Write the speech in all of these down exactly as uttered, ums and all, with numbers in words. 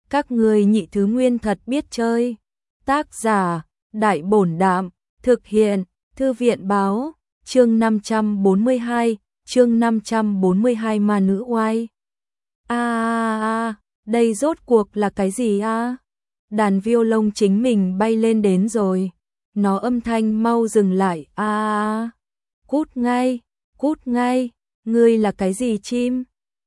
Các ngươi nhị thứ nguyên thật biết chơi. Tác giả, Đại Bổn Đạm, thực hiện, Thư viện Báo, chương năm trăm bốn mươi hai, chương năm trăm bốn mươi hai ma nữ oai. A a a, đây rốt cuộc là cái gì a? Đàn violon chính mình bay lên đến rồi. Nó âm thanh mau dừng lại. A a a. Cút ngay, cút ngay, ngươi là cái gì chim?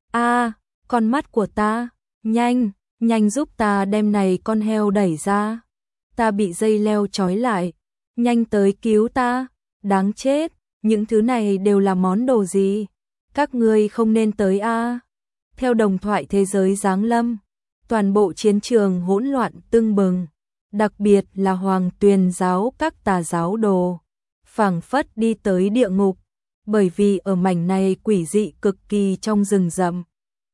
A, con mắt của ta, nhanh, nhanh giúp ta đem này con heo đẩy ra. Ta bị dây leo trói lại, nhanh tới cứu ta, đáng chết, những thứ này đều là món đồ gì? Các ngươi không nên tới a. Theo đồng thoại thế giới giáng lâm, toàn bộ chiến trường hỗn loạn tưng bừng, đặc biệt là Hoàng Tuyền giáo các tà giáo đồ, phảng phất đi tới địa ngục, bởi vì ở mảnh này quỷ dị cực kỳ trong rừng rậm.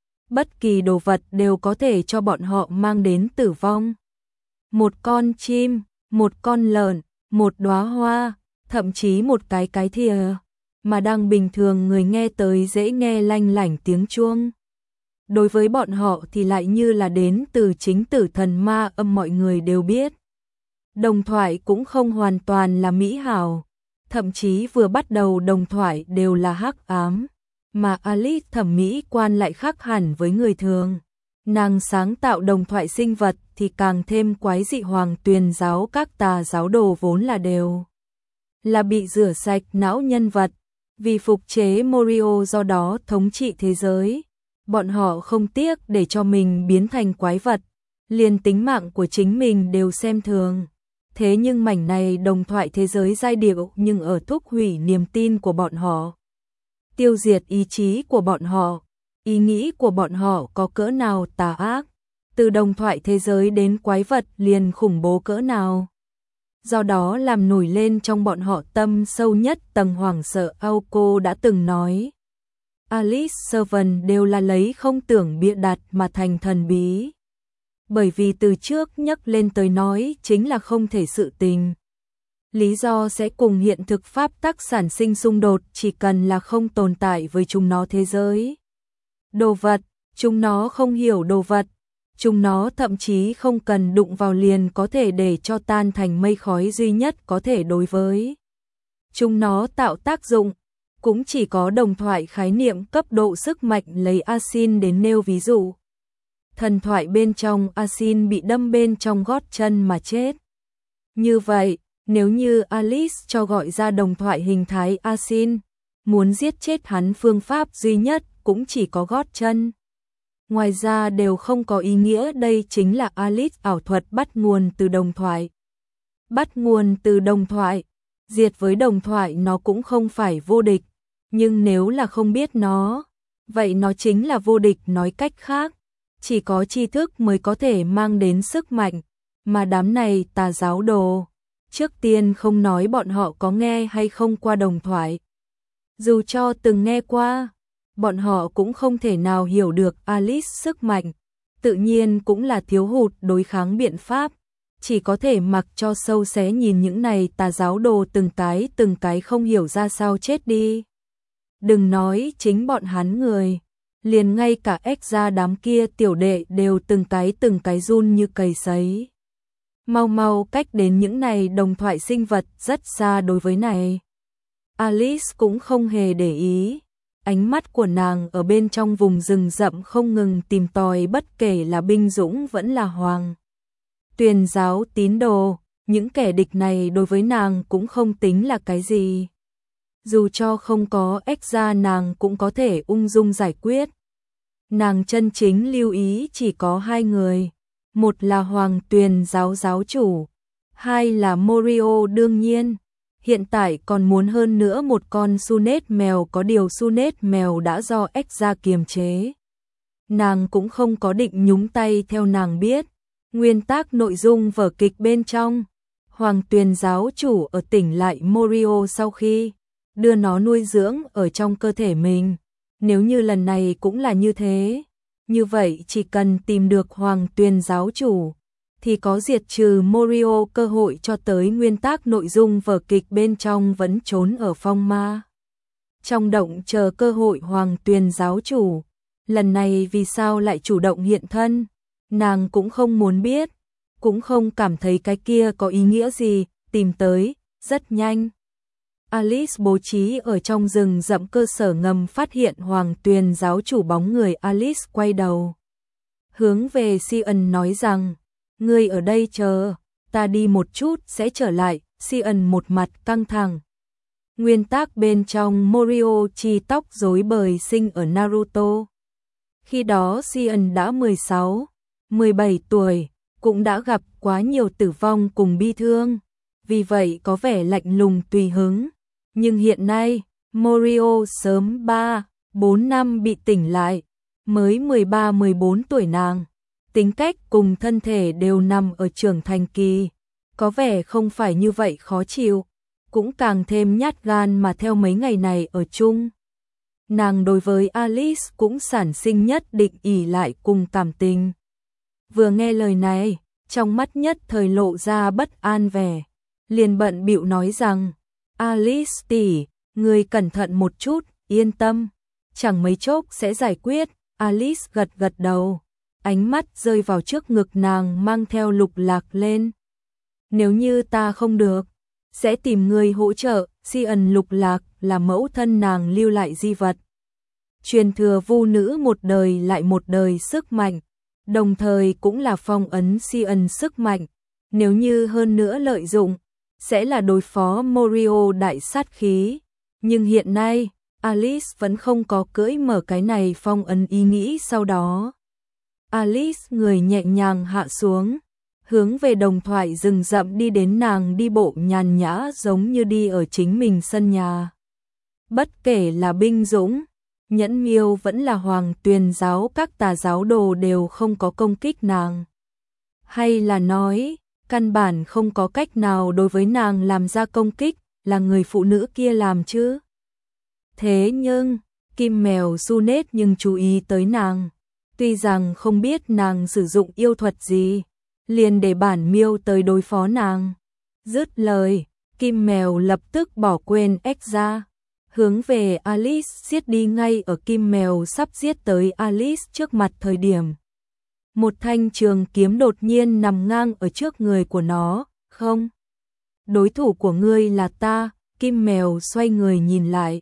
Bất kỳ đồ vật đều có thể cho bọn họ mang đến tử vong. Một con chim, một con lợn, một đóa hoa, thậm chí một cái cái thìa, mà đang bình thường người nghe tới dễ nghe lanh lảnh tiếng chuông. Đối với bọn họ thì lại như là đến từ chính tử thần ma âm mọi người đều biết. Đồng thoại cũng không hoàn toàn là mỹ hảo, thậm chí vừa bắt đầu đồng thoại đều là hắc ám, mà Alice thẩm mỹ quan lại khác hẳn với người thường. Nàng sáng tạo đồng thoại sinh vật thì càng thêm quái dị. Hoàng Tuyền giáo các tà giáo đồ vốn là đều là bị rửa sạch não nhân vật, vì phục chế Morio do đó thống trị thế giới. Bọn họ không tiếc để cho mình biến thành quái vật, liền tính mạng của chính mình đều xem thường. Thế nhưng mảnh này đồng thoại thế giới giai điệu nhưng ở thúc hủy niềm tin của bọn họ, tiêu diệt ý chí của bọn họ, ý nghĩ của bọn họ có cỡ nào tà ác, từ đồng thoại thế giới đến quái vật liền khủng bố cỡ nào. Do đó làm nổi lên trong bọn họ tâm sâu nhất tầng hoảng sợ. Auco đã từng nói, Alice Servant đều là lấy không tưởng bịa đặt mà thành thần bí. Bởi vì từ trước nhắc lên tới nói chính là không thể sự tình. Lý do sẽ cùng hiện thực pháp tắc sản sinh xung đột chỉ cần là không tồn tại với chúng nó thế giới. Đồ vật, chúng nó không hiểu đồ vật, chúng nó thậm chí không cần đụng vào liền có thể để cho tan thành mây khói, duy nhất có thể đối với chúng nó tạo tác dụng. Cũng chỉ có đồng thoại khái niệm cấp độ sức mạnh lấy Asin đến nêu ví dụ. Thần thoại bên trong Asin bị đâm bên trong gót chân mà chết. Như vậy, nếu như Alice cho gọi ra đồng thoại hình thái Asin, muốn giết chết hắn phương pháp duy nhất cũng chỉ có gót chân. Ngoài ra đều không có ý nghĩa. Đây chính là Alice ảo thuật bắt nguồn từ đồng thoại. Bắt nguồn từ đồng thoại, diệt với đồng thoại nó cũng không phải vô địch. Nhưng nếu là không biết nó, vậy nó chính là vô địch. Nói cách khác, chỉ có tri thức mới có thể mang đến sức mạnh, mà đám này tà giáo đồ, trước tiên không nói bọn họ có nghe hay không qua đồng thoại. Dù cho từng nghe qua, bọn họ cũng không thể nào hiểu được Alice sức mạnh, tự nhiên cũng là thiếu hụt đối kháng biện pháp, chỉ có thể mặc cho sâu xé nhìn những này tà giáo đồ từng cái từng cái không hiểu ra sao chết đi. Đừng nói chính bọn hắn người, liền ngay cả ếch ra đám kia tiểu đệ đều từng cái từng cái run như cầy sấy. Mau mau cách đến những này đồng thoại sinh vật rất xa. Đối với này, Alice cũng không hề để ý. Ánh mắt của nàng ở bên trong vùng rừng rậm không ngừng tìm tòi, bất kể là binh dũng vẫn là Hoàng Tuyền giáo tín đồ, những kẻ địch này đối với nàng cũng không tính là cái gì. Dù cho không có ếch ra nàng cũng có thể ung dung giải quyết. Nàng chân chính lưu ý chỉ có hai người, một là Hoàng Tuyền giáo giáo chủ, hai là Morio. Đương nhiên, hiện tại còn muốn hơn nữa một con Sunet mèo, có điều Sunet mèo đã do ếch ra kiềm chế. Nàng cũng không có định nhúng tay. Theo nàng biết, nguyên tắc nội dung vở kịch bên trong, Hoàng Tuyền giáo chủ ở tỉnh lại Morio sau khi đưa nó nuôi dưỡng ở trong cơ thể mình. Nếu như lần này cũng là như thế, như vậy chỉ cần tìm được Hoàng Tuyền giáo chủ thì có diệt trừ Morio cơ hội. Cho tới nguyên tắc nội dung vở kịch bên trong vẫn trốn ở phong ma trong động chờ cơ hội. Hoàng Tuyền giáo chủ lần này vì sao lại chủ động hiện thân? Nàng cũng không muốn biết, cũng không cảm thấy cái kia có ý nghĩa gì, tìm tới, rất nhanh. Alice bố trí ở trong rừng rậm cơ sở ngầm phát hiện Hoàng Tuyền giáo chủ bóng người. Alice quay đầu, hướng về Sion nói rằng, ngươi ở đây chờ, ta đi một chút sẽ trở lại. Sion một mặt căng thẳng. Nguyên tác bên trong Moriochi tóc rối bời sinh ở Naruto. Khi đó Sion đã mười sáu, mười bảy tuổi, cũng đã gặp quá nhiều tử vong cùng bi thương, vì vậy có vẻ lạnh lùng tùy hứng. Nhưng hiện nay, Morio sớm ba, bốn năm bị tỉnh lại, mới mười ba mười bốn tuổi nàng, tính cách cùng thân thể đều nằm ở trưởng thành kỳ, có vẻ không phải như vậy khó chịu, cũng càng thêm nhát gan mà theo mấy ngày này ở chung. Nàng đối với Alice cũng sản sinh nhất định ỷ lại cùng cảm tình. Vừa nghe lời này, trong mắt nhất thời lộ ra bất an vẻ, liền bận bịu nói rằng, Alice tỷ, ngươi cẩn thận một chút, yên tâm, chẳng mấy chốc sẽ giải quyết. Alice gật gật đầu, ánh mắt rơi vào trước ngực nàng mang theo lục lạc lên. Nếu như ta không được, sẽ tìm người hỗ trợ. Sion lục lạc là mẫu thân nàng lưu lại di vật, truyền thừa vu nữ một đời lại một đời sức mạnh, đồng thời cũng là phong ấn Sion sức mạnh, nếu như hơn nữa lợi dụng, sẽ là đối phó Morio đại sát khí. Nhưng hiện nay, Alice vẫn không có cưỡi mở cái này phong ấn ý nghĩ. Sau đó, Alice người nhẹ nhàng hạ xuống, hướng về đồng thoại rừng rậm đi đến. Nàng đi bộ nhàn nhã giống như đi ở chính mình sân nhà. Bất kể là binh dũng, nhẫn miêu vẫn là Hoàng Tuyền giáo, các tà giáo đồ đều không có công kích nàng. Hay là nói, căn bản không có cách nào đối với nàng làm ra công kích, là người phụ nữ kia làm chứ. Thế nhưng, Kim Mèo Sunet nhưng chú ý tới nàng, tuy rằng không biết nàng sử dụng yêu thuật gì, liền để bản miêu tới đối phó nàng. Dứt lời, Kim Mèo lập tức bỏ quên ếch ra, hướng về Alice giết đi. Ngay ở Kim Mèo sắp giết tới Alice trước mặt thời điểm, một thanh trường kiếm đột nhiên nằm ngang ở trước người của nó. Không, đối thủ của ngươi là ta. Kim Mèo xoay người nhìn lại,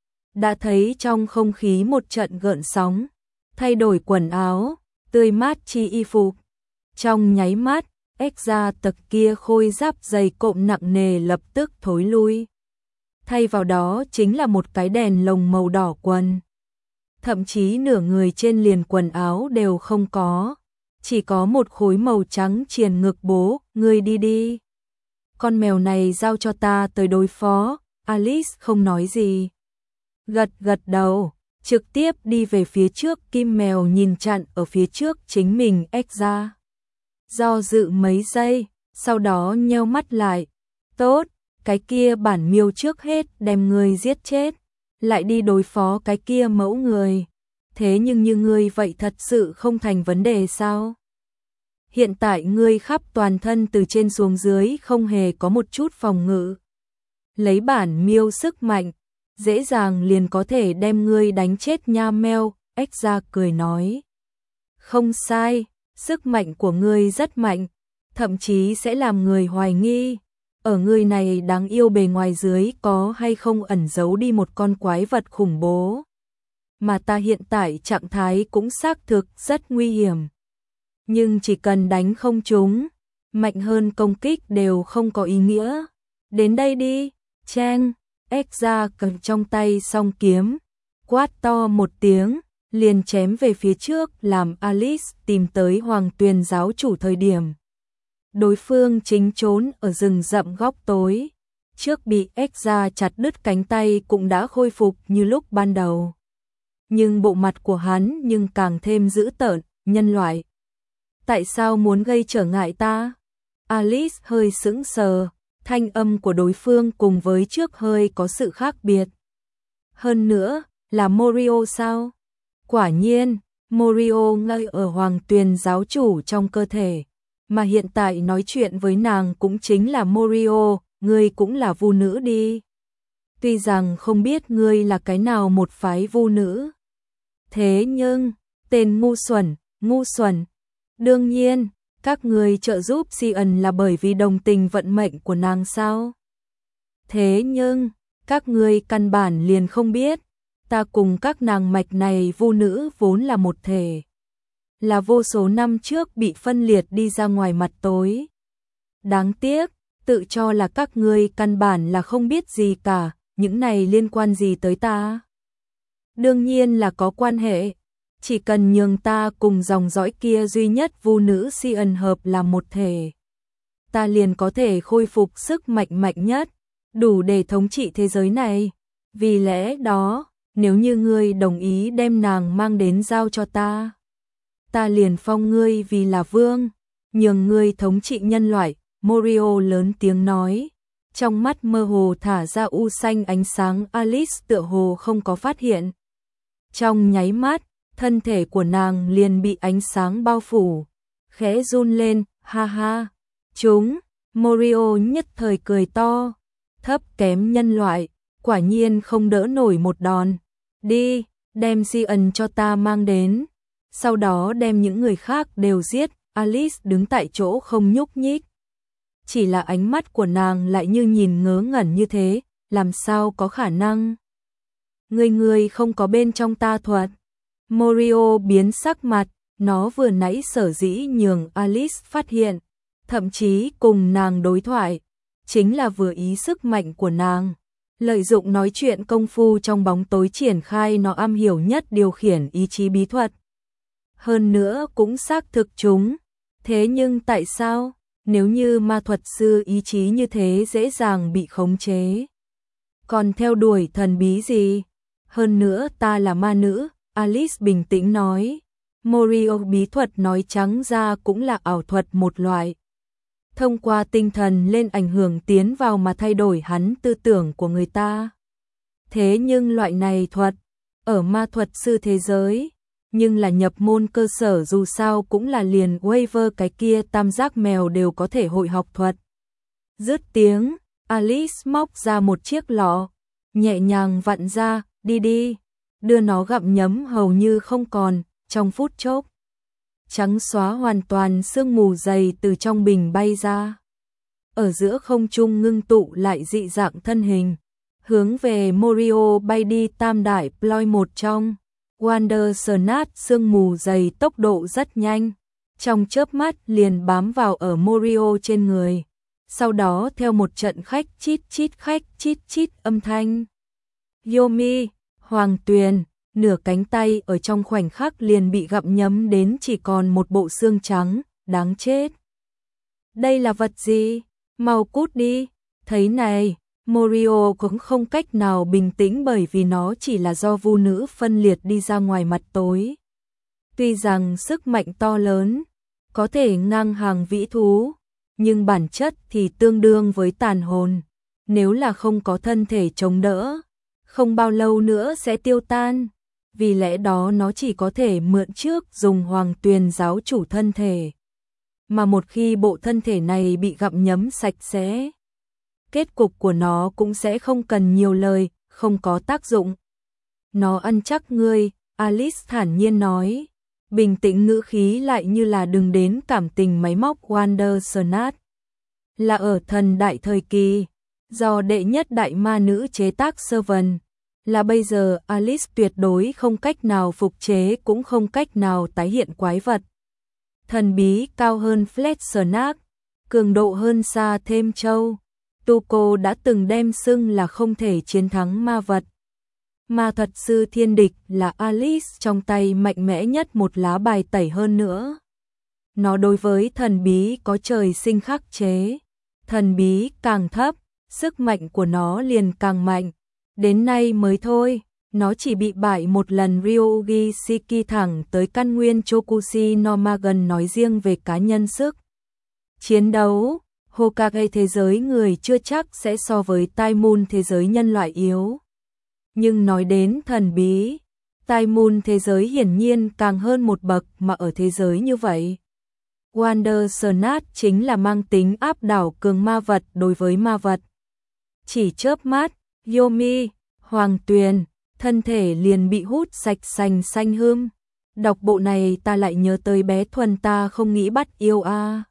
đã thấy trong không khí một trận gợn sóng, thay đổi quần áo, tươi mát chi y phục. Trong nháy mắt, ếch gia tộc kia khôi giáp dày cộm nặng nề lập tức thối lui. Thay vào đó chính là một cái đèn lồng màu đỏ quần. Thậm chí nửa người trên liền quần áo đều không có, chỉ có một khối màu trắng triền ngực. Bố, ngươi đi đi. Con mèo này giao cho ta tới đối phó. Alice không nói gì, gật gật đầu, trực tiếp đi về phía trước. Kim Mèo nhìn chặn ở phía trước chính mình ếch gia, do dự mấy giây, sau đó nheo mắt lại. Tốt, cái kia bản miêu trước hết đem ngươi giết chết, lại đi đối phó cái kia mẫu người. Thế nhưng như ngươi vậy thật sự không thành vấn đề sao? Hiện tại ngươi khắp toàn thân từ trên xuống dưới không hề có một chút phòng ngự. Lấy bản miêu sức mạnh, dễ dàng liền có thể đem ngươi đánh chết nha meo. Ếch gia cười nói. Không sai, sức mạnh của ngươi rất mạnh, thậm chí sẽ làm người hoài nghi, ở ngươi này đáng yêu bề ngoài dưới có hay không ẩn giấu đi một con quái vật khủng bố. Mà ta hiện tại trạng thái cũng xác thực rất nguy hiểm. Nhưng chỉ cần đánh không trúng, mạnh hơn công kích đều không có ý nghĩa. Đến đây đi, Cheng. Ếch gia cầm trong tay song kiếm, quát to một tiếng, liền chém về phía trước. Làm Alice tìm tới Hoàng Tuyền giáo chủ thời điểm, đối phương chính trốn ở rừng rậm góc tối, trước bị ếch gia chặt đứt cánh tay cũng đã khôi phục như lúc ban đầu. Nhưng bộ mặt của hắn nhưng càng thêm dữ tợn. Nhân loại, tại sao muốn gây trở ngại ta? Alice hơi sững sờ, thanh âm của đối phương cùng với trước hơi có sự khác biệt. Hơn nữa, là Morio sao? Quả nhiên, Morio ngây ở Hoàng Tuyền giáo chủ trong cơ thể, mà hiện tại nói chuyện với nàng cũng chính là Morio. Ngươi cũng là vu nữ đi. Tuy rằng không biết ngươi là cái nào một phái vu nữ, thế nhưng, tên ngu xuẩn, ngu xuẩn, Đương nhiên, các người trợ giúp Sion là bởi vì đồng tình vận mệnh của nàng sao? Thế nhưng, các người căn bản liền không biết, ta cùng các nàng mạch này vu nữ vốn là một thể. Là vô số năm trước bị phân liệt đi ra ngoài mặt tối. Đáng tiếc, tự cho là các ngươi căn bản là không biết gì cả, những này liên quan gì tới ta? Đương nhiên là có quan hệ, chỉ cần nhường ta cùng dòng dõi kia duy nhất vu nữ Sion hợp làm một thể. Ta liền có thể khôi phục sức mạnh mạnh nhất, đủ để thống trị thế giới này. Vì lẽ đó, nếu như ngươi đồng ý đem nàng mang đến giao cho ta, ta liền phong ngươi vì là vương, nhường ngươi thống trị nhân loại. Morio lớn tiếng nói, trong mắt mơ hồ thả ra u xanh ánh sáng. Alice tựa hồ không có phát hiện. Trong nháy mắt, thân thể của nàng liền bị ánh sáng bao phủ, khẽ run lên, ha ha. Chúng, Morio nhất thời cười to, thấp kém nhân loại, quả nhiên không đỡ nổi một đòn. Đi, đem Sion cho ta mang đến, sau đó đem những người khác đều giết. Alice đứng tại chỗ không nhúc nhích. Chỉ là ánh mắt của nàng lại như nhìn ngớ ngẩn như thế, làm sao có khả năng? Người người không có bên trong ta thuật. Morio biến sắc mặt, nó vừa nãy sở dĩ nhường Alice phát hiện, thậm chí cùng nàng đối thoại, chính là vừa ý sức mạnh của nàng. Lợi dụng nói chuyện công phu trong bóng tối triển khai nó am hiểu nhất điều khiển ý chí bí thuật. Hơn nữa cũng xác thực chúng. Thế nhưng tại sao? Nếu như ma thuật sư ý chí như thế dễ dàng bị khống chế, còn theo đuổi thần bí gì? Hơn nữa ta là ma nữ, Alice bình tĩnh nói. Morio bí thuật nói trắng ra cũng là ảo thuật một loại. Thông qua tinh thần lên ảnh hưởng tiến vào mà thay đổi hắn tư tưởng của người ta. Thế nhưng loại này thuật, ở ma thuật sư thế giới, nhưng là nhập môn cơ sở dù sao cũng là liền waiver cái kia tam giác mèo đều có thể hội học thuật. Dứt tiếng, Alice móc ra một chiếc lọ, nhẹ nhàng vặn ra, đi đi, đưa nó gặm nhấm hầu như không còn, trong phút chốc. Trắng xóa hoàn toàn sương mù dày từ trong bình bay ra. Ở giữa không trung ngưng tụ lại dị dạng thân hình, hướng về Morio bay đi. Tam đại ploy một trong. Wandersnat sương mù dày tốc độ rất nhanh, trong chớp mắt liền bám vào ở Morio trên người. Sau đó theo một trận khách chít chít khách chít chít âm thanh. Yomi, Hoàng Tuyền, nửa cánh tay ở trong khoảnh khắc liền bị gặm nhấm đến chỉ còn một bộ xương trắng, đáng chết. Đây là vật gì? Mau cút đi. Thấy này, Morio cũng không cách nào bình tĩnh bởi vì nó chỉ là do vu nữ phân liệt đi ra ngoài mặt tối. Tuy rằng sức mạnh to lớn, có thể ngang hàng vĩ thú, nhưng bản chất thì tương đương với tàn hồn. Nếu là không có thân thể chống đỡ, không bao lâu nữa sẽ tiêu tan. Vì lẽ đó nó chỉ có thể mượn trước dùng Hoàng Tuyền giáo chủ thân thể. Mà một khi bộ thân thể này bị gặm nhấm sạch sẽ, kết cục của nó cũng sẽ không cần nhiều lời, không có tác dụng. Nó ăn chắc ngươi, Alice thản nhiên nói, bình tĩnh ngữ khí lại như là đừng đến cảm tình máy móc. Wandersnat là ở thần đại thời kỳ, do đệ nhất đại ma nữ chế tác Servant, là bây giờ Alice tuyệt đối không cách nào phục chế cũng không cách nào tái hiện quái vật. Thần bí cao hơn Fletsnac, cường độ hơn xa thêm châu. Tuco đã từng đem xưng là không thể chiến thắng ma vật. Ma thuật sư thiên địch là Alice trong tay mạnh mẽ nhất một lá bài tẩy hơn nữa. Nó đối với thần bí có trời sinh khắc chế. Thần bí càng thấp, sức mạnh của nó liền càng mạnh. Đến nay mới thôi, nó chỉ bị bại một lần. Ryugi Shiki thẳng tới căn nguyên Chokushi no Magen nói riêng về cá nhân sức chiến đấu. Hokage thế giới người chưa chắc sẽ so với Tai Moon thế giới nhân loại yếu. Nhưng nói đến thần bí, Tai Moon thế giới hiển nhiên càng hơn một bậc mà ở thế giới như vậy. Wandersnat chính là mang tính áp đảo cường ma vật đối với ma vật. Chỉ chớp mắt, Yomi, Hoàng Tuyền, thân thể liền bị hút sạch sành xanh hươm. Đọc bộ này ta lại nhớ tới bé Thuần ta không nghĩ bắt yêu a.